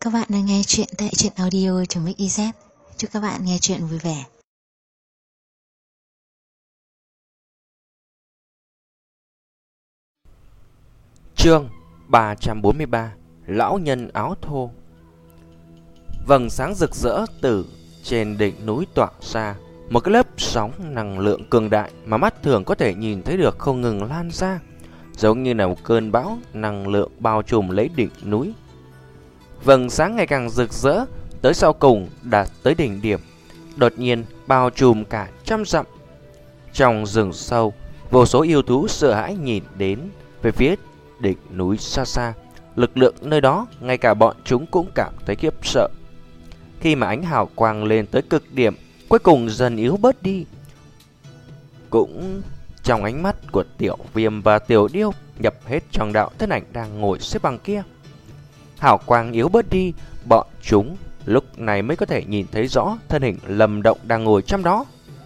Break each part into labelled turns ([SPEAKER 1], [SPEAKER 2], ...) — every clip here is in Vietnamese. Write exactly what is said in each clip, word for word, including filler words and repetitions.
[SPEAKER 1] các bạn đang nghe chuyện tại truyện audio.mixyz. Chúc các bạn nghe chuyện vui vẻ.
[SPEAKER 2] Chương ba trăm bốn mươi ba. Lão nhân áo thô. Vầng sáng rực rỡ từ trên đỉnh núi tỏa ra, một cái lớp sóng năng lượng cường đại mà mắt thường có thể nhìn thấy được không ngừng lan ra, giống như là một cơn bão năng lượng bao trùm lấy đỉnh núi. Vầng sáng ngày càng rực rỡ, tới sau cùng đạt tới đỉnh điểm, đột nhiên bao trùm cả trăm dặm. Trong rừng sâu, vô số yêu thú sợ hãi nhìn đến về phía đỉnh núi xa xa. Lực lượng nơi đó, ngay cả bọn chúng cũng cảm thấy khiếp sợ. Khi mà ánh hào quang lên tới cực điểm, cuối cùng dần yếu bớt đi, cũng trong ánh mắt của Tiểu Viêm và Tiểu Điêu nhập hết trong đạo thân ảnh đang ngồi xếp bằng kia. Hào quang yếu bớt đi, bọn chúng lúc này mới có thể nhìn thấy rõ thân hình Lâm Động đang ngồi trong đó.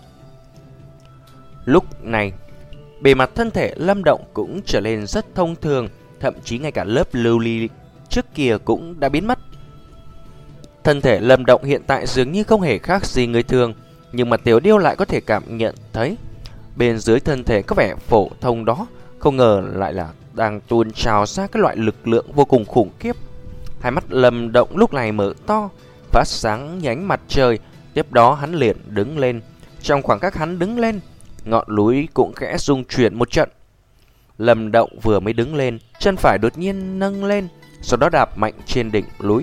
[SPEAKER 2] Lúc này, bề mặt thân thể Lâm Động cũng trở nên rất thông thường, thậm chí ngay cả lớp lưu ly trước kia cũng đã biến mất. Thân thể Lâm Động hiện tại dường như không hề khác gì người thường, nhưng mà Tiểu Điêu lại có thể cảm nhận thấy bên dưới thân thể có vẻ phổ thông đó, không ngờ lại là đang tuôn trào ra cái loại lực lượng vô cùng khủng khiếp. Hai mắt Lâm Động lúc này mở to, phát sáng như ánh mặt trời. Tiếp đó hắn liền đứng lên. Trong khoảng cách hắn đứng lên, ngọn núi cũng khẽ rung chuyển một trận. Lâm Động vừa mới đứng lên, chân phải đột nhiên nâng lên, sau đó đạp mạnh trên đỉnh núi.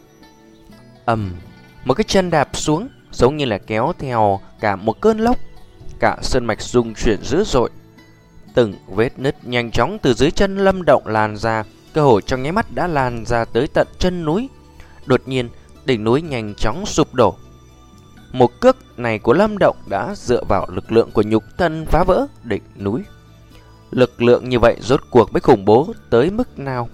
[SPEAKER 2] Ầm, một cái chân đạp xuống, giống như là kéo theo cả một cơn lốc. Cả sơn mạch rung chuyển dữ dội. Từng vết nứt nhanh chóng từ dưới chân Lâm Động lan ra, cơ hội trong nháy mắt đã lan ra tới tận chân núi. Đột nhiên, đỉnh núi nhanh chóng sụp đổ. Một cước này của Lâm Động đã dựa vào lực lượng của nhục thân phá vỡ đỉnh núi. Lực lượng như vậy rốt cuộc mới khủng bố tới mức nào?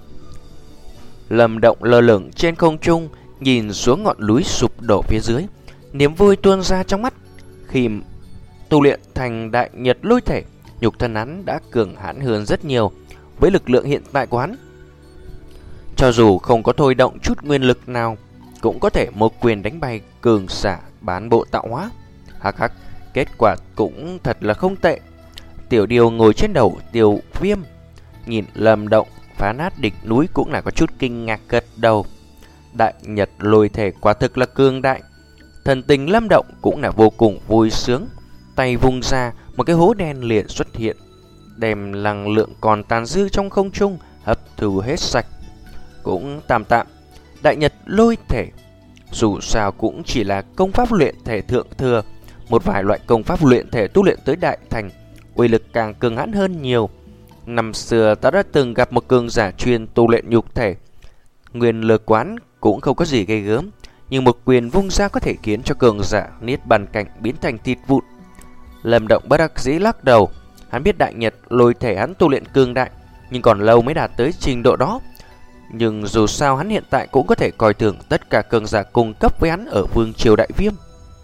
[SPEAKER 2] Lâm Động lơ lửng trên không trung, nhìn xuống ngọn núi sụp đổ phía dưới, niềm vui tuôn ra trong mắt. Khi tu luyện thành đại nhật lôi thể, nhục thân hắn đã cường hãn hơn rất nhiều. Với lực lượng hiện tại của hắn, cho dù không có thôi động chút nguyên lực nào, cũng có thể một quyền đánh bay cường giả bán bộ tạo hóa. Hắc hắc, kết quả cũng thật là không tệ. Tiểu Điêu ngồi trên đầu Tiểu Viêm, nhìn Lâm Động phá nát đỉnh núi cũng là có chút kinh ngạc gật đầu. Đại nhật lôi thể quả thực là cường đại. Thần tình Lâm Động cũng là vô cùng vui sướng. Tay vung ra, một cái hố đen liền xuất hiện, đem năng lượng còn tàn dư trong không trung hấp thu hết sạch. Cũng tạm tạm, đại nhật lôi thể dù sao cũng chỉ là công pháp luyện thể thượng thừa. Một vài loại công pháp luyện thể tu luyện tới đại thành, uy lực càng cường hãn hơn nhiều. Năm xưa ta đã từng gặp một cường giả chuyên tu luyện nhục thể, nguyên lực quán cũng không có gì gây gớm, nhưng một quyền vung ra có thể khiến cho cường giả niết bàn cảnh biến thành thịt vụn. Lâm Động bất đắc dĩ lắc đầu. Hắn biết đại nhật lôi thể hắn tu luyện cường đại, nhưng còn lâu mới đạt tới trình độ đó. Nhưng dù sao hắn hiện tại cũng có thể coi thường tất cả cường giả cùng cấp với hắn ở Vương Triều Đại Viêm.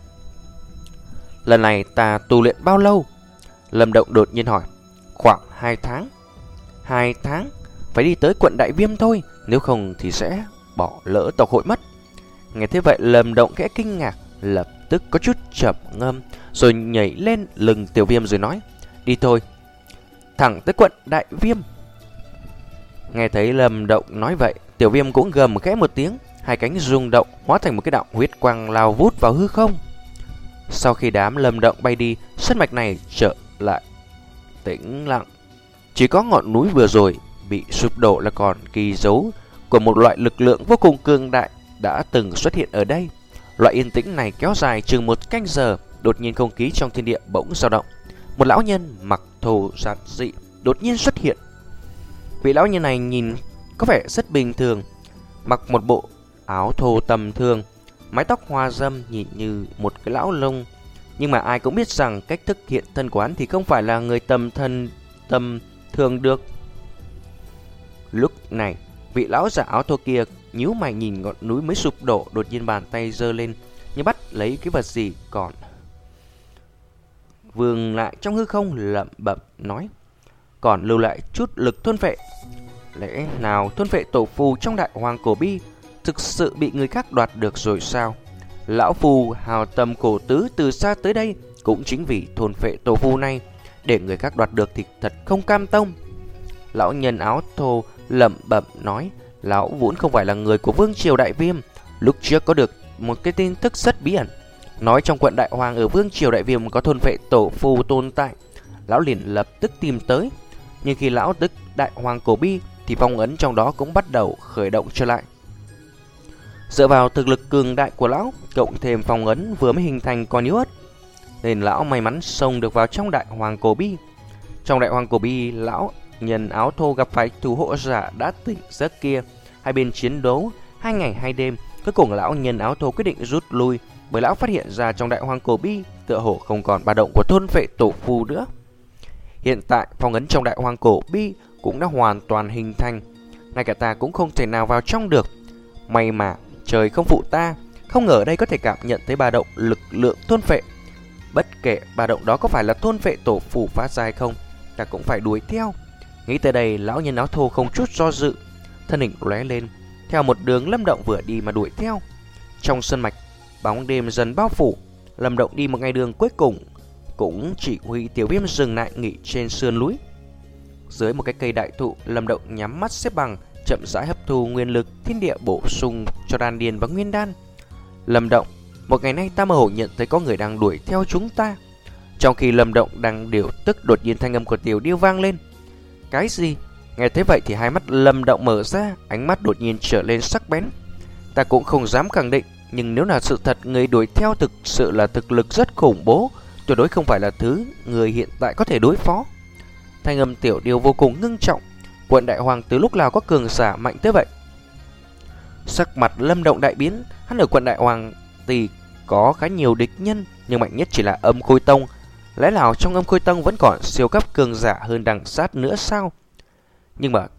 [SPEAKER 2] Lần này ta tu luyện bao lâu? Lâm Động đột nhiên hỏi. Khoảng hai tháng. Hai tháng? Phải đi tới quận Đại Viêm thôi, nếu không thì sẽ bỏ lỡ tộc hội mất. Nghe thế vậy Lâm Động khẽ kinh ngạc, lập tức có chút chậm ngâm, rồi nhảy lên lưng Tiểu Viêm rồi nói. Đi thôi, thẳng tới quận Đại Viêm. Nghe thấy Lâm Động nói vậy, Tiểu Viêm cũng gầm khẽ một tiếng, hai cánh rung động hóa thành một cái đạo huyết quang lao vút vào hư không. Sau khi đám Lâm Động bay đi, sơn mạch này trở lại tĩnh lặng. Chỉ có ngọn núi vừa rồi bị sụp đổ là còn ghi dấu của một loại lực lượng vô cùng cường đại đã từng xuất hiện ở đây. Loại yên tĩnh này kéo dài chừng một canh giờ. Đột nhiên không khí trong thiên địa bỗng dao động. Một lão nhân mặc thô giản dị đột nhiên xuất hiện. Vị lão nhân này nhìn có vẻ rất bình thường, mặc một bộ áo thô tầm thường, mái tóc hoa râm nhìn như một cái lão lông. Nhưng mà ai cũng biết rằng cách thức hiện thân của hắn thì không phải là người tầm thân tầm thường được. Lúc này, vị lão giả áo thô kia nhíu mày nhìn ngọn núi mới sụp đổ, đột nhiên bàn tay giơ lên như bắt lấy cái vật gì còn vương lại trong hư không, lẩm bẩm nói. Còn lưu lại chút lực thôn phệ. Lẽ nào thôn phệ tổ phù trong đại hoàng cổ bi thực sự bị người khác đoạt được rồi sao? Lão phù hào tâm cổ tứ từ xa tới đây cũng chính vì thôn phệ tổ phù này, để người khác đoạt được thì thật không cam tâm. Lão nhân áo thô lẩm bẩm nói, lão vốn không phải là người của Vương Triều Đại Viêm. Lúc trước có được một cái tin tức rất bí ẩn, nói trong quận Đại Hoàng ở Vương Triều Đại Viêm có thôn phệ tổ phù tồn tại. Lão liền lập tức tìm tới, nhưng khi lão tức Đại Hoàng cổ bi thì phong ấn trong đó cũng bắt đầu khởi động trở lại. Dựa vào thực lực cường đại của lão, cộng thêm phong ấn vừa mới hình thành còn yếu ớt, nên lão may mắn xông được vào trong Đại Hoàng cổ bi. Trong Đại Hoàng cổ bi, lão nhân áo thô gặp phải thủ hộ giả đã tỉnh giấc kia. Hai bên chiến đấu hai ngày hai đêm, cuối cùng lão nhân áo thô quyết định rút lui, bởi lão phát hiện ra trong Đại Hoàng cổ bi tựa hồ không còn ba động của thôn phệ tổ phù nữa. Hiện tại phong ấn trong Đại Hoàng cổ bi cũng đã hoàn toàn hình thành, ngay cả ta cũng không thể nào vào trong được. May mà trời không phụ ta, không ngờ ở đây có thể cảm nhận thấy ba động lực lượng thôn phệ. Bất kể ba động đó có phải là thôn phệ tổ phù phát ra hay không, ta cũng phải đuổi theo. Nghĩ tới đây, lão nhân áo thô không chút do dự, thân hình lóe lên, theo một đường Lâm Động vừa đi mà đuổi theo. Trong sân mạch, bóng đêm dần bao phủ. Lâm Động đi một ngày đường cuối cùng cũng chỉ huy Tiểu Viêm dừng lại nghỉ trên sườn núi. Dưới một cái cây đại thụ, Lâm Động nhắm mắt xếp bằng, chậm rãi hấp thu nguyên lực thiên địa bổ sung cho đan điền và nguyên đan. Lâm Động, một ngày nay ta mơ hồ nhận thấy có người đang đuổi theo chúng ta. Trong khi Lâm Động đang điều tức, đột nhiên thanh âm của Tiểu Điêu vang lên. Cái gì? Nghe thế vậy thì hai mắt Lâm Động mở ra, ánh mắt đột nhiên trở lên sắc bén. Ta cũng không dám khẳng định, nhưng nếu là sự thật, người đuổi theo thực sự là thực lực rất khủng bố, tuyệt đối không phải là thứ người hiện tại có thể đối phó. Thanh âm Tiểu Điêu vô cùng ngưng trọng. Quận Đại Hoàng từ lúc nào có cường giả mạnh tới vậy? Sắc mặt Lâm Động đại biến. Hắn ở quận Đại Hoàng thì có khá nhiều địch nhân, nhưng mạnh nhất chỉ là Âm Khôi Tông. Lẽ nào trong Âm Khôi Tông vẫn còn siêu cấp cường giả hơn đằng sát nữa sao? Nhưng mà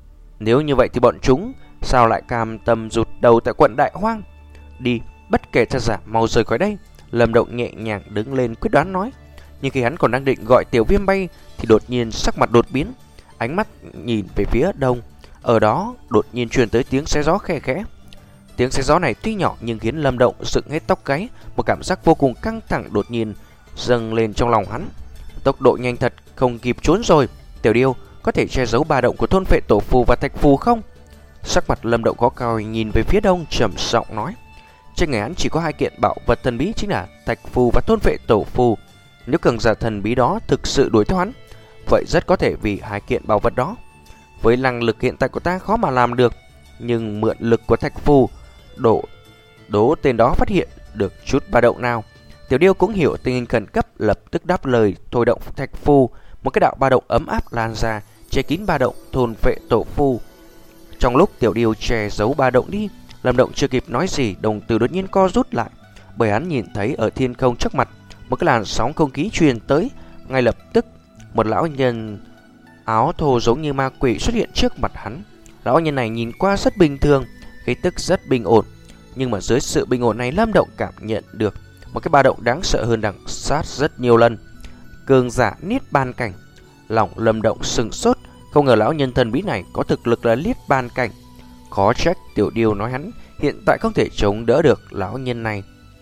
[SPEAKER 2] nếu như vậy thì bọn chúng sao lại cam tâm rụt đầu tại quận Đại Hoang? Đi, bất kể thật giả, mau rời khỏi đây. Lâm Động nhẹ nhàng đứng lên quyết đoán nói. Nhưng khi hắn còn đang định gọi Tiểu Viêm bay thì đột nhiên sắc mặt đột biến, ánh mắt nhìn về phía đông. Ở đó đột nhiên truyền tới tiếng xé gió khe khẽ. Tiếng xé gió này tuy nhỏ nhưng khiến Lâm Động dựng hết tóc gáy. Một cảm giác vô cùng căng thẳng đột nhiên dâng lên trong lòng hắn. Tốc độ nhanh thật, không kịp trốn rồi. Tiểu Điêu, có thể che giấu ba động của thôn phệ tổ phù và thạch phù không? Sắc mặt Lâm Động khó coi, nhìn về phía đông trầm giọng nói. Trên người hắn chỉ có hai kiện bảo vật thần bí, chính là thạch phù và thôn phệ tổ phù. Nếu cường giả thần bí đó thực sự đuổi theo hắn, vậy rất có thể vì hai kiện bảo vật đó. Với năng lực hiện tại của ta khó mà làm được, nhưng mượn lực của thạch phù, đổ đố tên đó phát hiện được chút ba động nào. Tiểu Điêu cũng hiểu tình hình khẩn cấp, lập tức đáp lời thôi động thạch phù. Một cái đạo ba động ấm áp lan ra, che kín ba động thôn phệ tổ phù. Trong lúc Tiểu Điêu che giấu ba động đi, Lâm Động chưa kịp nói gì, đồng tử đột nhiên co rút lại, bởi hắn nhìn thấy ở thiên không trước mặt một cái làn sóng không khí truyền tới. Ngay lập tức, một lão nhân áo thô giống như ma quỷ xuất hiện trước mặt hắn. Lão nhân này nhìn qua rất bình thường, khí tức rất bình ổn, nhưng mà dưới sự bình ổn này, Lâm Động cảm nhận được một cái ba động đáng sợ hơn đằng sát rất nhiều lần. Cường giả niết bàn cảnh. Lòng Lâm Động sừng sốt, không ngờ lão nhân thần bí này có thực lực là niết bàn cảnh. Khó trách Tiểu Điêu nói hắn hiện tại không thể chống đỡ được lão nhân này.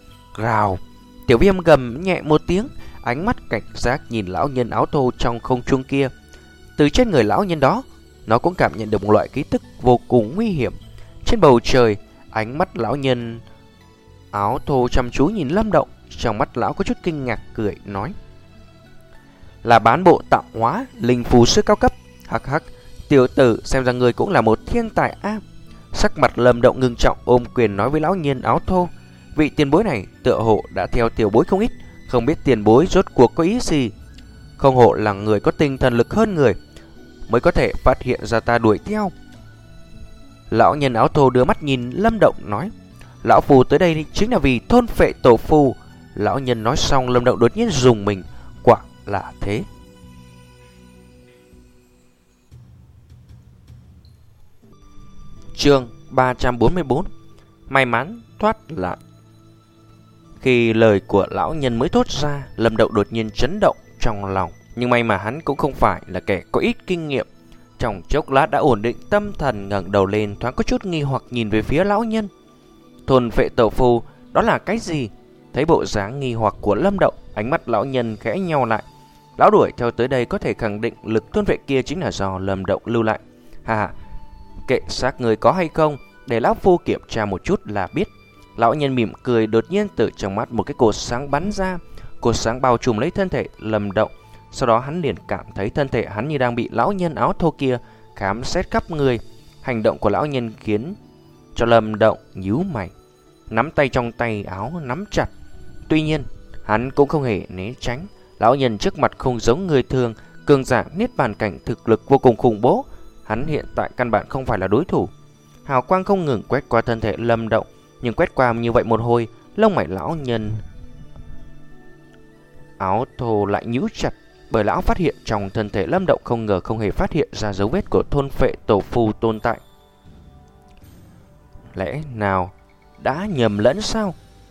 [SPEAKER 2] Rào, Tiểu Viêm gầm nhẹ một tiếng, ánh mắt cảnh giác nhìn lão nhân áo thô trong không trung kia. Từ trên người lão nhân đó, nó cũng cảm nhận được một loại khí tức vô cùng nguy hiểm. Trên bầu trời, ánh mắt lão nhân áo thô chăm chú nhìn Lâm Động, trong mắt lão có chút kinh ngạc cười nói. Là bán bộ tạo hóa linh phù sư cao cấp. Hắc hắc, tiểu tử xem ra người cũng là một thiên tài a. À, sắc mặt Lâm Động ngưng trọng, ôm quyền nói với lão nhân áo thô. Vị tiền bối này tựa hộ đã theo tiểu bối không ít, không biết tiền bối rốt cuộc có ý gì. Không hộ là người có tinh thần lực hơn người, mới có thể phát hiện ra ta đuổi theo. Lão nhân áo thô đưa mắt nhìn Lâm Động nói. Lão phù tới đây chính là vì thôn phệ tổ phù. Lão nhân nói xong, Lâm Động đột nhiên dùng mình. Quả là thế. Chương ba trăm bốn mươi tư. May mắn thoát lại. Khi lời của lão nhân mới thốt ra, Lâm Động đột nhiên chấn động trong lòng. Nhưng may mà hắn cũng không phải là kẻ có ít kinh nghiệm. Trong chốc lát đã ổn định tâm thần, ngẩng đầu lên thoáng có chút nghi hoặc nhìn về phía lão nhân. Thôn phệ tổ phù, đó là cái gì? Thấy bộ dáng nghi hoặc của Lâm Động, ánh mắt lão nhân khẽ nheo lại. Lão đuổi theo tới đây có thể khẳng định lực thôn phệ kia chính là do Lâm Động lưu lại. Hà hà, kệ xác người có hay không, để lão phu kiểm tra một chút là biết. Lão nhân mỉm cười, đột nhiên từ trong mắt một cái cột sáng bắn ra. Cột sáng bao trùm lấy thân thể Lâm Động. Sau đó hắn liền cảm thấy thân thể hắn như đang bị lão nhân áo thô kia khám xét khắp người. Hành động của lão nhân khiến cho Lâm Động nhíu mày, nắm tay trong tay áo nắm chặt. Tuy nhiên hắn cũng không hề né tránh. Lão nhân trước mặt không giống người thường, cường giả niết bàn cảnh thực lực vô cùng khủng bố. Hắn hiện tại căn bản không phải là đối thủ. Hào quang không ngừng quét qua thân thể Lâm Động, nhưng quét qua như vậy một hồi, lông mày lão nhân áo thô lại nhíu chặt, bởi lão phát hiện trong thân thể Lâm Động không ngờ không hề phát hiện ra dấu vết của thôn phệ tổ phù tồn tại. Lẽ nào đã nhầm lẫn sao?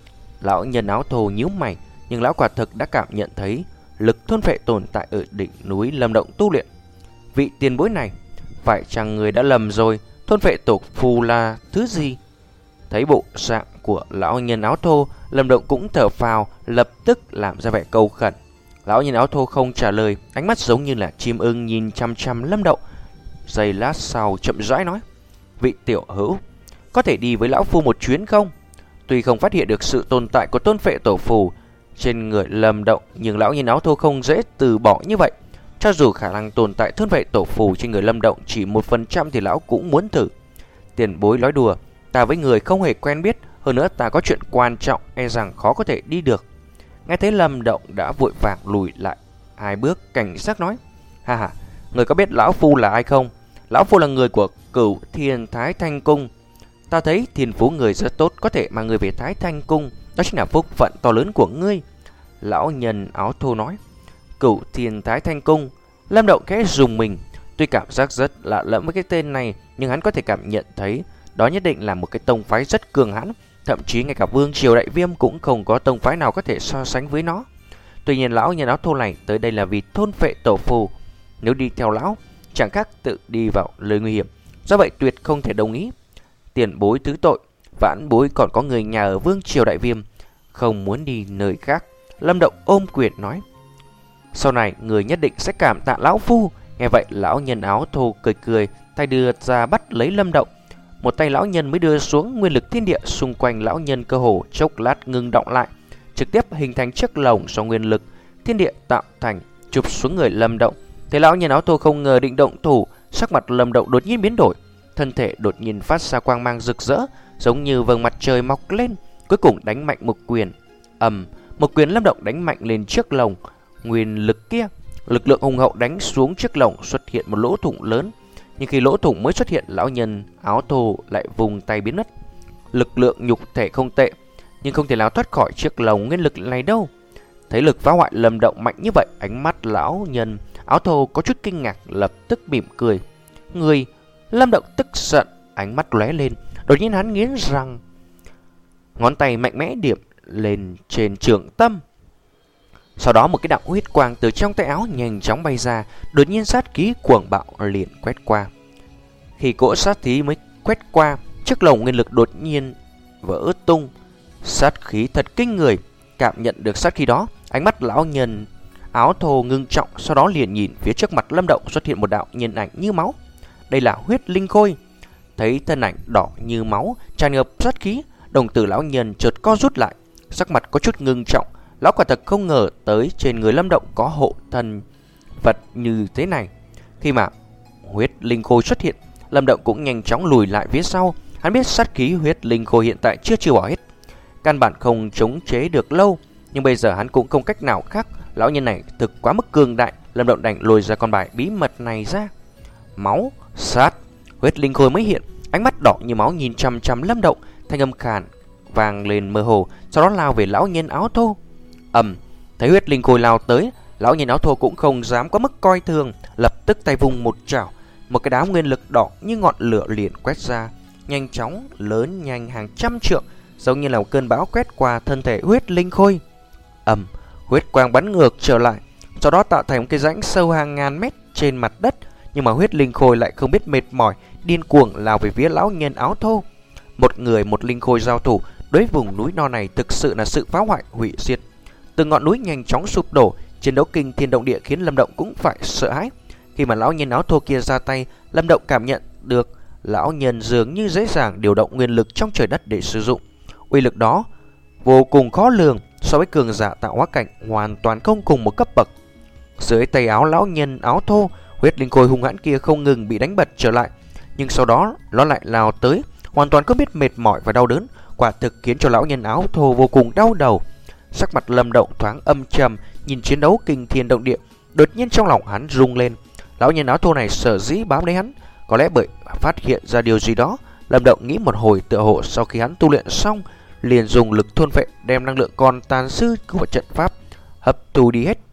[SPEAKER 2] Lão nhân áo thô nhíu mày, nhưng lão quả thực đã cảm nhận thấy lực thôn phệ tồn tại ở đỉnh núi Lâm Động tu luyện. Vị tiền bối này, phải chăng người đã lầm rồi? Thôn phệ tổ phù là thứ gì? Thấy bộ dạng của lão nhân áo thô, Lâm Động cũng thở phào, lập tức làm ra vẻ cầu khẩn. Lão nhân áo thô không trả lời, ánh mắt giống như là chim ưng nhìn chăm chăm Lâm Động. Giây lát sau chậm rãi nói: vị tiểu hữu, có thể đi với lão phu một chuyến không? Tuy không phát hiện được sự tồn tại của thôn phệ tổ phù trên người Lâm Động, nhưng lão nhân áo thô không dễ từ bỏ như vậy. Cho dù khả năng tồn tại thôn phệ tổ phù trên người Lâm Động chỉ một phần trăm thì lão cũng muốn thử. Tiền bối nói đùa, ta với người không hề quen biết, hơn nữa ta có chuyện quan trọng, e rằng khó có thể đi được. Nghe thấy Lâm Động đã vội vàng lùi lại hai bước, cảnh giác nói: ha ha, người có biết lão phu là ai không? Lão phu là người của Cửu Thiên Thái Thanh Cung. Ta thấy thiên phú người rất tốt, có thể mang người về Thái Thanh Cung, đó chính là phúc phận to lớn của ngươi. Lão nhân áo thô nói. Cửu Thiên Thái Thanh Cung. Lâm Động khẽ rùng mình. Tuy cảm giác rất lạ lẫm với cái tên này, nhưng hắn có thể cảm nhận thấy đó nhất định là một cái tông phái rất cường hãn. Thậm chí ngay cả Vương Triều Đại Viêm cũng không có tông phái nào có thể so sánh với nó. Tuy nhiên lão nhân áo thô này tới đây là vì thôn phệ tổ phù. Nếu đi theo lão, chẳng khác tự đi vào lời nguy hiểm. Do vậy tuyệt không thể đồng ý. Tiền bối thứ tội, vãn bối còn có người nhà ở Vương Triều Đại Viêm, không muốn đi nơi khác. Lâm Động ôm quyền nói: sau này người nhất định sẽ cảm tạ lão phu. Nghe vậy lão nhân áo thô cười cười, tay đưa ra bắt lấy Lâm Động. Một tay lão nhân mới đưa xuống, nguyên lực thiên địa xung quanh lão nhân cơ hồ chốc lát ngưng động lại, trực tiếp hình thành chiếc lồng do nguyên lực thiên địa tạo thành, chụp xuống người Lâm Động. Thế lão nhân áo thô không ngờ định động thủ, sắc mặt Lâm Động đột nhiên biến đổi, thân thể đột nhiên phát ra quang mang rực rỡ, giống như vầng mặt trời mọc lên, cuối cùng đánh mạnh một quyền. Ầm, một quyền Lâm Động đánh mạnh lên chiếc lồng nguyên lực kia, lực lượng hùng hậu đánh xuống chiếc lồng, xuất hiện một lỗ thủng lớn. Nhưng khi lỗ thủng mới xuất hiện, lão nhân áo thô lại vùng tay biến mất. Lực lượng nhục thể không tệ, nhưng không thể nào thoát khỏi chiếc lồng nguyên lực này đâu. Thấy lực phá hoại Lâm Động mạnh như vậy, ánh mắt lão nhân áo thô có chút kinh ngạc, lập tức mỉm cười. Người. Lâm Động tức giận, ánh mắt lóe lên, đột nhiên hắn nghiến răng, ngón tay mạnh mẽ điểm lên trên trường tâm. Sau đó một cái đạo huyết quang từ trong tay áo nhanh chóng bay ra, đột nhiên sát khí cuồng bạo liền quét qua. Khi cỗ sát khí mới quét qua, chiếc lồng nguyên lực đột nhiên vỡ tung. Sát khí thật kinh người. Cảm nhận được sát khí đó, ánh mắt lão nhân áo thô ngưng trọng, sau đó liền nhìn phía trước mặt Lâm Động xuất hiện một đạo nhân ảnh như máu. Đây là huyết linh khôi. Thấy thân ảnh đỏ như máu tràn ngập sát khí, đồng tử lão nhân chợt co rút lại, sắc mặt có chút ngưng trọng. Lão quả thật không ngờ tới trên người Lâm Động có hộ thân vật như thế này. Khi mà huyết linh khôi xuất hiện, Lâm Động cũng nhanh chóng lùi lại phía sau. Hắn biết sát khí huyết linh khôi hiện tại chưa trừ bỏ hết, căn bản không chống chế được lâu. Nhưng bây giờ hắn cũng không cách nào khác. Lão nhân này thực quá mức cường đại. Lâm Động đành lùi ra con bài bí mật này ra. Máu, sát, huyết linh khôi mới hiện, ánh mắt đỏ như máu nhìn chằm chằm Lâm Động, thanh âm khàn vang lên mơ hồ, sau đó lao về lão nhân áo thô. Ầm, thấy huyết linh khôi lao tới, lão nhân áo thô cũng không dám quá mức coi thường, lập tức tay vùng một chảo, một cái đám nguyên lực đỏ như ngọn lửa liền quét ra, nhanh chóng lớn nhanh hàng trăm trượng, giống như là một cơn bão quét qua thân thể huyết linh khôi. Ầm, huyết quang bắn ngược trở lại, sau đó tạo thành một cái rãnh sâu hàng ngàn mét trên mặt đất, Nhưng mà huyết linh khôi lại không biết mệt mỏi, điên cuồng lao về phía lão nhân áo thô. Một người một linh khôi giao thủ đối vùng núi non này thực sự là sự phá hoại hủy diệt. Từng ngọn núi nhanh chóng sụp đổ, chiến đấu kinh thiên động địa khiến Lâm Động cũng phải sợ hãi. Khi mà lão nhân áo thô kia ra tay, Lâm Động cảm nhận được lão nhân dường như dễ dàng điều động nguyên lực trong trời đất để sử dụng. Uy lực đó vô cùng khó lường, so với cường giả tạo hóa cảnh hoàn toàn không cùng một cấp bậc. Dưới tay áo lão nhân áo thô, huyết linh khôi hung hãn kia không ngừng bị đánh bật trở lại, nhưng sau đó nó lại lao tới, hoàn toàn không biết mệt mỏi và đau đớn, quả thực khiến cho lão nhân áo thô vô cùng đau đầu. Sắc mặt Lâm Động thoáng âm trầm, nhìn chiến đấu kinh thiên động địa, đột nhiên trong lòng hắn rung lên. Lão nhân áo thô này sở dĩ bám lấy hắn, có lẽ bởi phát hiện ra điều gì đó. Lâm Động nghĩ một hồi, tựa hồ sau khi hắn tu luyện xong, liền dùng lực thôn phệ đem năng lượng còn tàn dư của trận pháp hấp thu đi hết.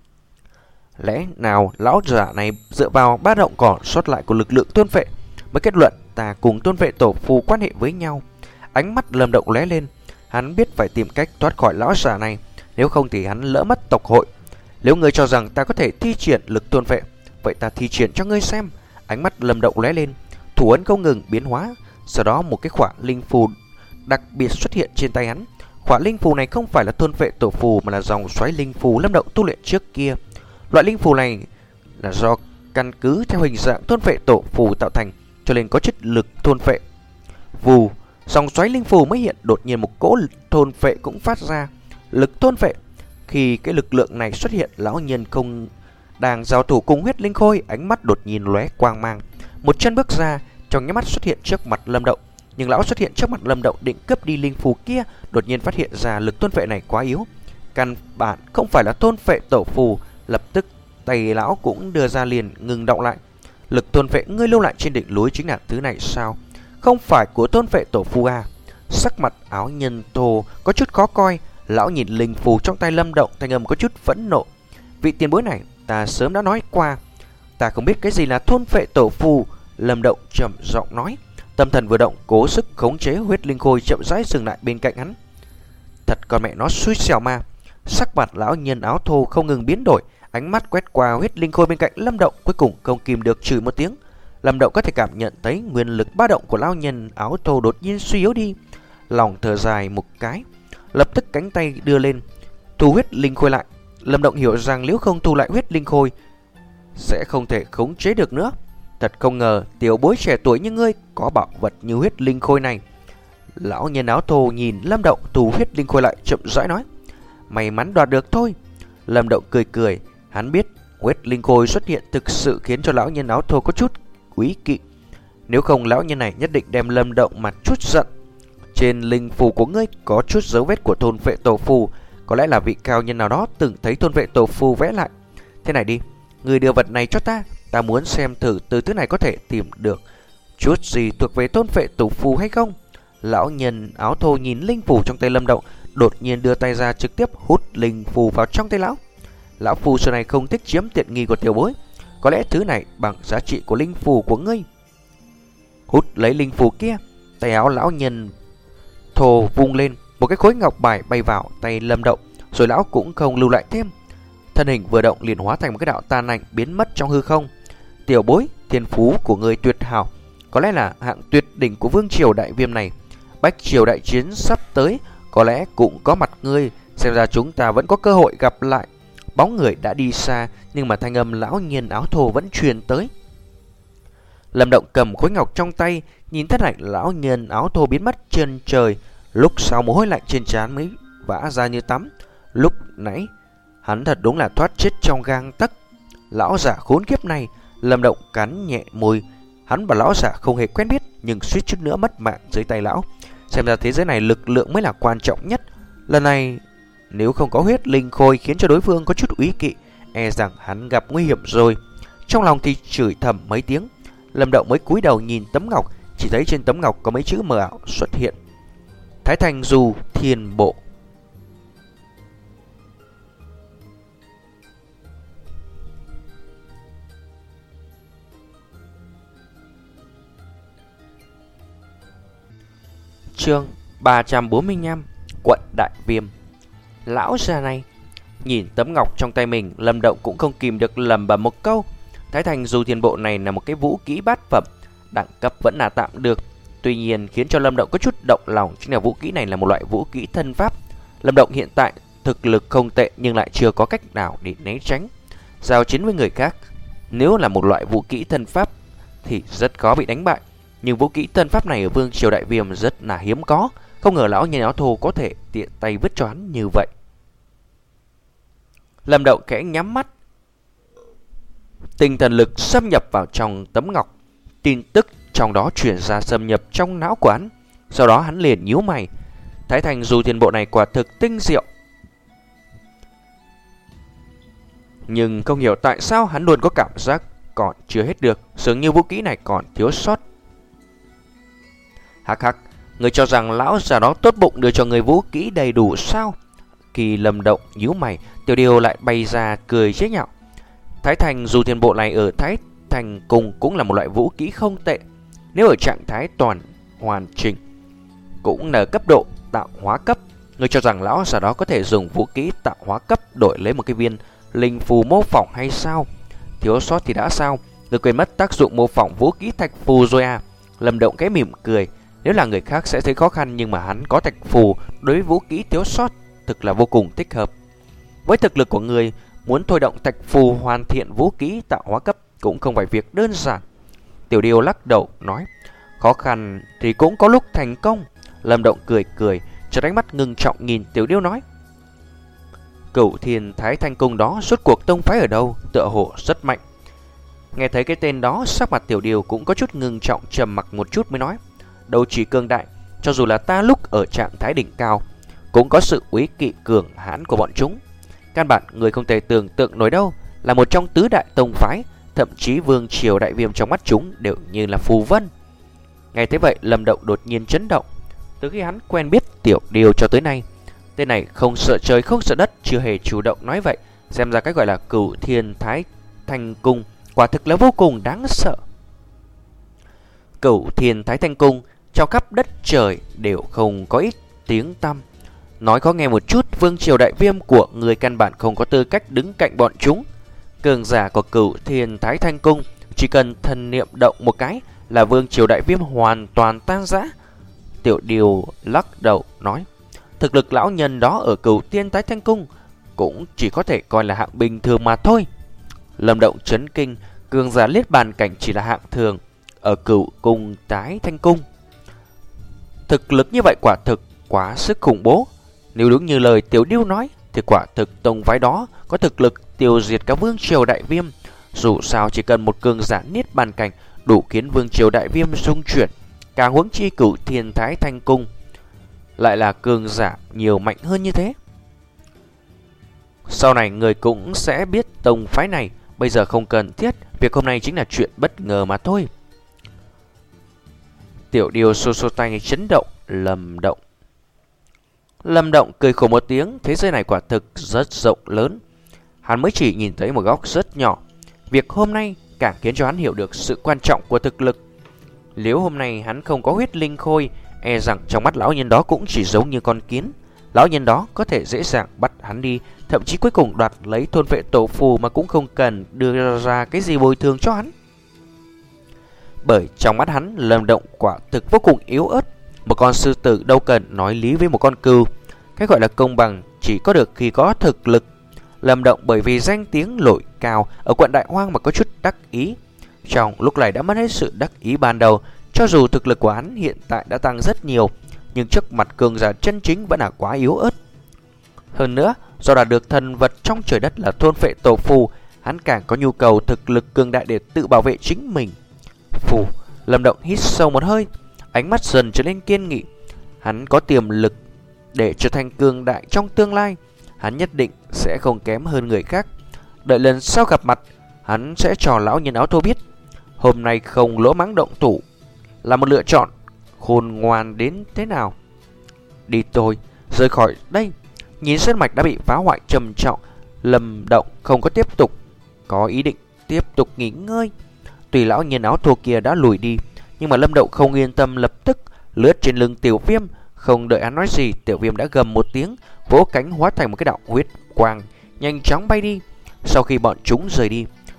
[SPEAKER 2] Lẽ nào lão giả này dựa vào ba động còn sót lại của lực lượng thôn phệ mới kết luận ta cùng thôn phệ tổ phù quan hệ với nhau? Ánh mắt Lâm Động lóe lên, hắn biết phải tìm cách thoát khỏi lão giả này, nếu không thì hắn lỡ mất tộc hội. Nếu ngươi cho rằng ta có thể thi triển lực thôn phệ, vậy ta thi triển cho ngươi xem. Ánh mắt Lâm Động lóe lên, thủ ấn không ngừng biến hóa, sau đó một cái khỏa linh phù đặc biệt xuất hiện trên tay hắn. Khỏa linh phù này không phải là thôn phệ tổ phù mà là dòng xoáy linh phù Lâm Động tu luyện trước kia. Loại linh phù này là do căn cứ theo hình dạng thôn phệ tổ phù tạo thành, cho nên có chất lực thôn phệ. Vù, dòng xoáy linh phù mới hiện, đột nhiên một cỗ thôn phệ cũng phát ra lực thôn phệ. Khi cái lực lượng này xuất hiện, lão nhân không đang giao thủ cùng huyết linh khôi, ánh mắt đột nhiên lóe quang mang, một chân bước ra, trong nháy mắt xuất hiện trước mặt Lâm Động. Nhưng lão xuất hiện trước mặt Lâm Động định cướp đi linh phù kia, đột nhiên phát hiện ra lực thôn phệ này quá yếu, căn bản không phải là thôn phệ tổ phù. Lập tức tay lão cũng đưa ra liền ngừng động lại. Lực thôn phệ ngươi lưu lại trên đỉnh núi chính là thứ này sao? Không phải của thôn phệ tổ phù à? Sắc mặt áo nhân thô có chút khó coi, lão nhìn linh phù trong tay Lâm Động, thanh âm có chút phẫn nộ. Vị tiền bối này, ta sớm đã nói qua, ta không biết cái gì là thôn phệ tổ phù. Lâm Động trầm giọng nói, tâm thần vừa động, cố sức khống chế huyết linh khôi chậm rãi dừng lại bên cạnh hắn. Thật con mẹ nó xui xẻo mà. Sắc mặt lão nhân áo thô không ngừng biến đổi, ánh mắt quét qua huyết linh khôi bên cạnh Lâm Động, cuối cùng không kìm được chửi một tiếng. Lâm Động có thể cảm nhận thấy nguyên lực ba động của lão nhân áo thô đột nhiên suy yếu đi, lòng thở dài một cái, lập tức cánh tay đưa lên thu huyết linh khôi lại. Lâm Động hiểu rằng nếu không thu lại huyết linh khôi sẽ không thể khống chế được nữa. Thật không ngờ tiểu bối trẻ tuổi như ngươi có bảo vật như huyết linh khôi này. Lão nhân áo thô nhìn Lâm Động thu huyết linh khôi lại, chậm rãi nói, may mắn đoạt được thôi. Lâm Động cười cười, hắn biết huyết linh khôi xuất hiện thực sự khiến cho lão nhân áo thô có chút quý kỵ, nếu không lão nhân này nhất định đem Lâm Động mà chút giận. Trên linh phù của ngươi có chút dấu vết của thôn phệ tổ phù, có lẽ là vị cao nhân nào đó từng thấy thôn phệ tổ phù vẽ lại. Thế này đi, ngươi đưa vật này cho ta, ta muốn xem thử từ thứ này có thể tìm được chút gì thuộc về thôn phệ tổ phù hay không. Lão nhân áo thô nhìn linh phù trong tay Lâm Động, đột nhiên đưa tay ra trực tiếp hút linh phù vào trong tay lão. Lão phù xưa này không thích chiếm tiện nghi của tiểu bối, có lẽ thứ này bằng giá trị của linh phù của ngươi. Hút lấy linh phù kia, tay áo lão nhân thô vung lên, một cái khối ngọc bài bay vào tay Lâm Động, rồi lão cũng không lưu lại thêm. Thân hình vừa động liền hóa thành một cái đạo tàn ảnh biến mất trong hư không. Tiểu bối, thiên phú của ngươi tuyệt hảo, có lẽ là hạng tuyệt đỉnh của vương triều đại viêm này. Bách triều đại chiến sắp tới, có lẽ cũng có mặt ngươi, xem ra chúng ta vẫn có cơ hội gặp lại. Bóng người đã đi xa, nhưng mà thanh âm lão nhân áo thô vẫn truyền tới. Lâm Động cầm khối ngọc trong tay, nhìn thân ảnh lão nhân áo thô biến mất trên trời. Lúc sau mồ hôi lạnh trên trán mới vã ra như tắm. Lúc nãy hắn thật đúng là thoát chết trong gang tấc. Lão giả khốn kiếp này. Lâm Động cắn nhẹ môi. Hắn và lão giả không hề quen biết, nhưng suýt chút nữa mất mạng dưới tay lão. Xem ra thế giới này lực lượng mới là quan trọng nhất. Lần này nếu không có huyết linh khôi khiến cho đối phương có chút úy kỵ, e rằng hắn gặp nguy hiểm rồi. Trong lòng thì chửi thầm mấy tiếng, Lâm Động mới cúi đầu nhìn tấm ngọc, chỉ thấy trên tấm ngọc có mấy chữ mờ ảo xuất hiện: Thái Thành Du Thiên Bộ. Chương ba trăm bốn mươi lăm, Quận Đại Viêm. Lão già này. Nhìn tấm ngọc trong tay mình, Lâm Động cũng không kìm được lẩm bẩm một câu. Thái Thành dù thiên bộ này là một cái vũ kỹ bát phẩm, đẳng cấp vẫn là tạm được. Tuy nhiên khiến cho Lâm Động có chút động lòng chính là vũ kỹ này là một loại vũ kỹ thân pháp. Lâm Động hiện tại thực lực không tệ nhưng lại chưa có cách nào để né tránh giao chiến với người khác. Nếu là một loại vũ kỹ thân pháp thì rất khó bị đánh bại. Nhưng vũ kỹ thân pháp này ở Vương Triều Đại Viêm rất là hiếm có. Không ngờ lão nhân áo thô có thể tiện tay vứt cho hắn như vậy. Lâm Động khẽ nhắm mắt, tinh thần lực xâm nhập vào trong tấm ngọc. Tin tức trong đó chuyển ra xâm nhập trong não của hắn. Sau đó hắn liền nhíu mày. Thái Thành dù thiên bộ này quả thực tinh diệu, nhưng không hiểu tại sao hắn luôn có cảm giác còn chưa hết được, dường như vũ kỹ này còn thiếu sót. Hắc hắc, người cho rằng lão già đó tốt bụng đưa cho người vũ kỹ đầy đủ sao? Khi Lâm Động nhíu mày, Tiểu Điều lại bay ra cười chế nhạo. Thái Thành dù thiên bộ này ở Thái Thành Cung cũng là một loại vũ kỹ không tệ. Nếu ở trạng thái toàn hoàn chỉnh cũng là cấp độ tạo hóa cấp. Người cho rằng lão già đó có thể dùng vũ kỹ tạo hóa cấp đổi lấy một cái viên linh phù mô phỏng hay sao? Thiếu sót thì đã sao? Người quên mất tác dụng mô phỏng vũ kỹ thạch phù rồi à? Lâm Động cái mỉm cười. Nếu là người khác sẽ thấy khó khăn, nhưng mà hắn có thạch phù, đối với vũ kỹ thiếu sót thực là vô cùng thích hợp. Với thực lực của người, muốn thôi động thạch phù hoàn thiện vũ kỹ tạo hóa cấp cũng không phải việc đơn giản. Tiểu Điều lắc đầu nói, khó khăn thì cũng có lúc thành công. Lâm Động cười cười, cho ánh mắt ngưng trọng nhìn Tiểu Điêu nói, Cửu Thiên Thái Thanh Cung đó rốt cuộc tông phái ở đâu? Tựa hồ rất mạnh. Nghe thấy cái tên đó, sắc mặt Tiểu Điều cũng có chút ngưng trọng, trầm mặc một chút mới nói, đâu chỉ cường đại, cho dù là ta lúc ở trạng thái đỉnh cao cũng có sự úy kỵ cường hãn của bọn chúng. Căn bản người không thể tưởng tượng nổi đâu, là một trong tứ đại tông phái, thậm chí Vương Triều Đại Viêm trong mắt chúng đều như là phù vân. Nghe thế vậy, Lâm Động đột nhiên chấn động. Từ khi hắn quen biết Tiểu Điều cho tới nay, tên này không sợ trời không sợ đất, chưa hề chủ động nói vậy. Xem ra cái gọi là Cửu Thiên Thái Thanh Cung quả thực là vô cùng đáng sợ. Cửu Thiên Thái Thanh Cung trong khắp đất trời đều không có ít tiếng tăm. Nói có nghe một chút, Vương Triều Đại Viêm của người căn bản không có tư cách đứng cạnh bọn chúng. Cường giả của Cửu Thiên Thái Thanh Cung chỉ cần thần niệm động một cái là Vương Triều Đại Viêm hoàn toàn tan rã. Tiểu Điều lắc đầu nói, thực lực lão nhân đó ở Cửu Thiên Thái Thanh Cung cũng chỉ có thể coi là hạng bình thường mà thôi. Lâm Động chấn kinh, cường giả Niết Bàn cảnh chỉ là hạng thường ở Cửu Cung Thái Thanh Cung. Thực lực như vậy quả thực quá sức khủng bố. Nếu đúng như lời Tiểu Điêu nói thì quả thực tông phái đó có thực lực tiêu diệt cả Vương Triều Đại Viêm. Dù sao chỉ cần một cường giả Niết Bàn cảnh đủ khiến Vương Triều Đại Viêm xung chuyển. Càng huống chi Cửu Thiên Thái Thanh Cung lại là cường giả nhiều mạnh hơn như thế. Sau này người cũng sẽ biết tông phái này, bây giờ không cần thiết, việc hôm nay chính là chuyện bất ngờ mà thôi. Tiểu Điều xô xô tay chấn động. Lâm Động Lâm Động cười khổ một tiếng. Thế giới này quả thực rất rộng lớn, hắn mới chỉ nhìn thấy một góc rất nhỏ. Việc hôm nay càng khiến cho hắn hiểu được sự quan trọng của thực lực. Nếu hôm nay hắn không có huyết linh khôi, e rằng trong mắt lão nhân đó cũng chỉ giống như con kiến. Lão nhân đó có thể dễ dàng bắt hắn đi, thậm chí cuối cùng đoạt lấy thôn vệ tổ phù mà cũng không cần đưa ra cái gì bồi thường cho hắn. Bởi trong mắt hắn, Lâm Động quả thực vô cùng yếu ớt. Một con sư tử đâu cần nói lý với một con cừu. Cái gọi là công bằng chỉ có được khi có thực lực. Lâm Động bởi vì danh tiếng lội cao ở quận Đại Hoang mà có chút đắc ý. Trong lúc này đã mất hết sự đắc ý ban đầu. Cho dù thực lực của hắn hiện tại đã tăng rất nhiều, nhưng trước mặt cường giả chân chính vẫn là quá yếu ớt. Hơn nữa, do đạt được thần vật trong trời đất là thôn phệ tổ phù, hắn càng có nhu cầu thực lực cường đại để tự bảo vệ chính mình. Phù, Lâm Động hít sâu một hơi, ánh mắt dần trở nên kiên nghị. Hắn có tiềm lực để trở thành cường đại trong tương lai. Hắn nhất định sẽ không kém hơn người khác. Đợi lần sau gặp mặt, hắn sẽ cho lão nhân áo thô biết hôm nay không lỗ mãng động thủ là một lựa chọn khôn ngoan đến thế nào. Đi thôi, rời khỏi đây. Nhìn sơn mạch đã bị phá hoại trầm trọng, Lâm Động không có tiếp tục có ý định tiếp tục nghỉ ngơi. Tuy lão nhân áo thô kia đã lùi đi, nhưng mà Lâm Động không yên tâm, lập tức lướt trên lưng Tiểu Viêm. Không đợi hắn nói gì, Tiểu Viêm đã gầm một tiếng, vỗ cánh hóa thành một cái đạo huyết quang, nhanh chóng bay đi. Sau khi bọn chúng rời đi,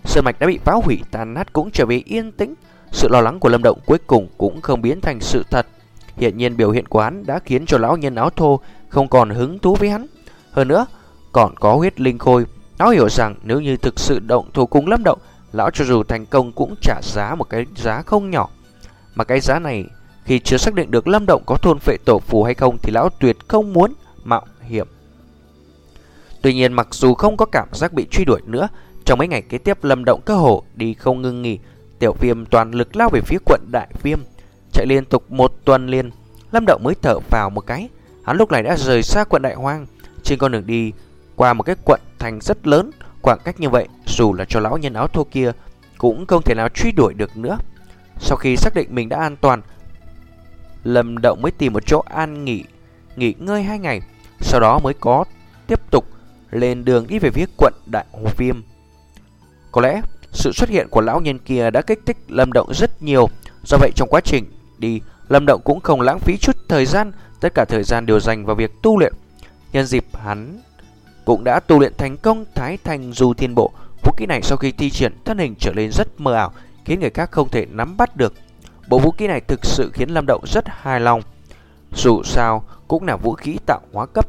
[SPEAKER 2] sơn mạch đã bị phá hủy tan nát cũng trở về yên tĩnh. Sự lo lắng của Lâm Động cuối cùng cũng không biến thành sự thật. Hiện nhiên biểu hiện của hắn đã khiến cho lão nhân áo thô không còn hứng thú với hắn. Hơn nữa, còn có huyết linh khôi. Lão hiểu rằng nếu như thực sự động thủ cùng Lâm Động, lão cho dù thành công cũng trả giá một cái giá không nhỏ. Mà cái giá này, khi chưa xác định được Lâm Động có thôn phệ tổ phù hay không thì lão tuyệt không muốn mạo hiểm. Tuy nhiên mặc dù không có cảm giác bị truy đuổi nữa, trong mấy ngày kế tiếp Lâm Động cơ hồ đi không ngừng nghỉ. Tiểu Viêm toàn lực lao về phía quận Đại Viêm, chạy liên tục một tuần liền. Lâm Động mới thở vào một cái. Hắn lúc này đã rời xa quận Đại Hoang, trên con đường đi qua một cái quận thành rất lớn. Khoảng cách như vậy, dù là cho lão nhân áo thô kia cũng không thể nào truy đuổi được nữa. Sau khi xác định mình đã an toàn, Lâm Động mới tìm một chỗ an nghỉ, nghỉ ngơi hai ngày. Sau đó mới có tiếp tục lên đường đi về phía quận Đại Viêm. Có lẽ sự xuất hiện của lão nhân kia đã kích thích Lâm Động rất nhiều. Do vậy trong quá trình đi, Lâm Động cũng không lãng phí chút thời gian. Tất cả thời gian đều dành vào việc tu luyện. Nhân dịp hắn cũng đã tu luyện thành công Thái Thành Du Thiên Bộ. Vũ kỹ này sau khi thi triển, thân hình trở nên rất mờ ảo, khiến người khác không thể nắm bắt được. Bộ vũ kỹ này thực sự khiến Lâm Động rất hài lòng. Dù sao cũng là vũ khí tạo hóa cấp,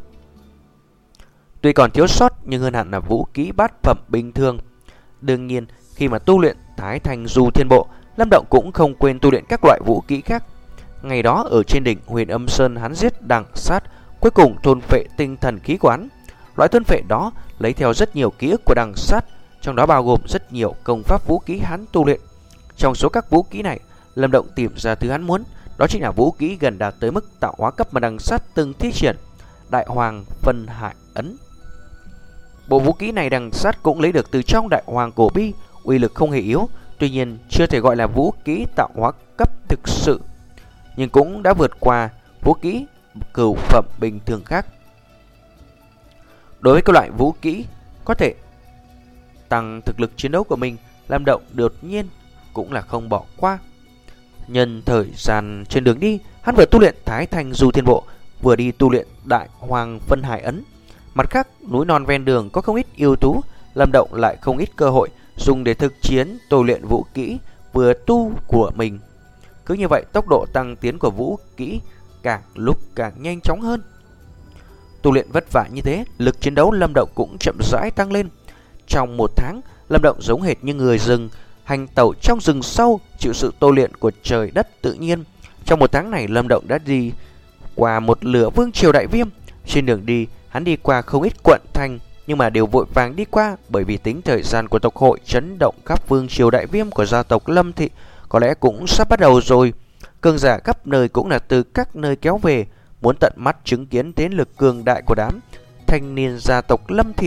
[SPEAKER 2] tuy còn thiếu sót nhưng hơn hẳn là vũ khí bát phẩm bình thường. Đương nhiên khi mà tu luyện Thái Thành Du Thiên Bộ, Lâm Động cũng không quên tu luyện các loại vũ khí khác. Ngày đó ở trên đỉnh Huyền Âm Sơn, hắn giết đằng sát, cuối cùng thôn phệ tinh thần khí của hắn. Loại thôn phệ đó lấy theo rất nhiều ký ức của đằng sát, trong đó bao gồm rất nhiều công pháp vũ khí hắn tu luyện. Trong số các vũ khí này, Lâm Động tìm ra thứ hắn muốn, đó chính là vũ khí gần đạt tới mức tạo hóa cấp mà đằng sát từng thi triển, Đại Hoàng Phân Hải Ấn. Bộ vũ khí này đằng sát cũng lấy được từ trong Đại Hoàng Cổ Bi, uy lực không hề yếu, tuy nhiên chưa thể gọi là vũ khí tạo hóa cấp thực sự, nhưng cũng đã vượt qua vũ khí cửu phẩm bình thường khác. Đối với các loại vũ khí có thể tăng thực lực chiến đấu của mình, Lâm Động đột nhiên cũng là không bỏ qua. Nhân thời gian trên đường đi, hắn vừa tu luyện Thái Thành Du Thiên Bộ, vừa đi tu luyện Đại Hoàng Phân Hải Ấn. Mặt khác, núi non ven đường có không ít yêu thú, Lâm Động lại không ít cơ hội dùng để thực chiến tu luyện vũ kỹ vừa tu của mình. Cứ như vậy, tốc độ tăng tiến của vũ kỹ càng lúc càng nhanh chóng hơn. Tu luyện vất vả như thế, lực chiến đấu Lâm Động cũng chậm rãi tăng lên. Trong một tháng, Lâm Động giống hệt như người rừng hành tẩu trong rừng sâu, chịu sự tu luyện của trời đất tự nhiên. Trong một tháng này, Lâm Động đã đi qua một lửa vương triều Đại Viêm. Trên đường đi, hắn đi qua không ít quận thành, nhưng mà đều vội vàng đi qua, bởi vì tính thời gian của tộc hội chấn động khắp vương triều Đại Viêm của gia tộc Lâm Thị có lẽ cũng sắp bắt đầu rồi. Cường giả khắp nơi cũng là từ các nơi kéo về, muốn tận mắt chứng kiến thế lực cường đại của đám thanh niên gia tộc Lâm Thị.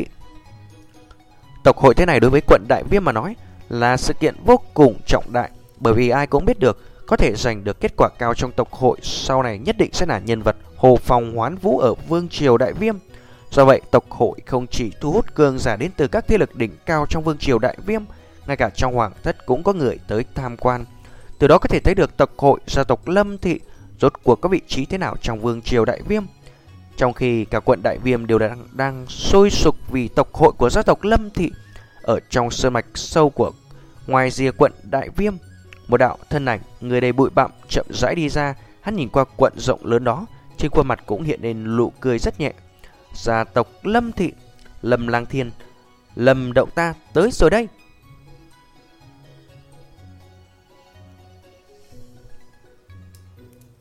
[SPEAKER 2] Tộc hội thế này đối với quận Đại Viêm mà nói là sự kiện vô cùng trọng đại, bởi vì ai cũng biết được có thể giành được kết quả cao trong tộc hội sau này nhất định sẽ là nhân vật Hồ Phong Hoán Vũ ở vương triều Đại Viêm. Do vậy, tộc hội không chỉ thu hút cường giả đến từ các thế lực đỉnh cao trong vương triều Đại Viêm, ngay cả trong hoàng thất cũng có người tới tham quan. Từ đó có thể thấy được tộc hội gia tộc Lâm Thị rốt cuộc có vị trí thế nào trong vương triều Đại Viêm. Trong khi cả quận Đại Viêm đều đang, đang sôi sục vì tộc hội của gia tộc Lâm Thị. Ở trong sơn mạch sâu của ngoài rìa quận Đại Viêm, một đạo thân ảnh người đầy bụi bặm chậm rãi đi ra. Hắn nhìn qua quận rộng lớn đó, trên khuôn mặt cũng hiện lên nụ cười rất nhẹ. Gia tộc Lâm Thị, Lâm Lang Thiên, Lâm Động ta tới rồi đây.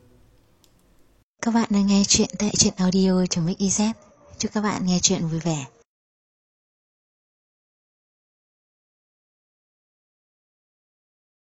[SPEAKER 1] Các bạn đang nghe chuyện tại truyện audio.mixyz. Chúc các bạn nghe chuyện vui vẻ.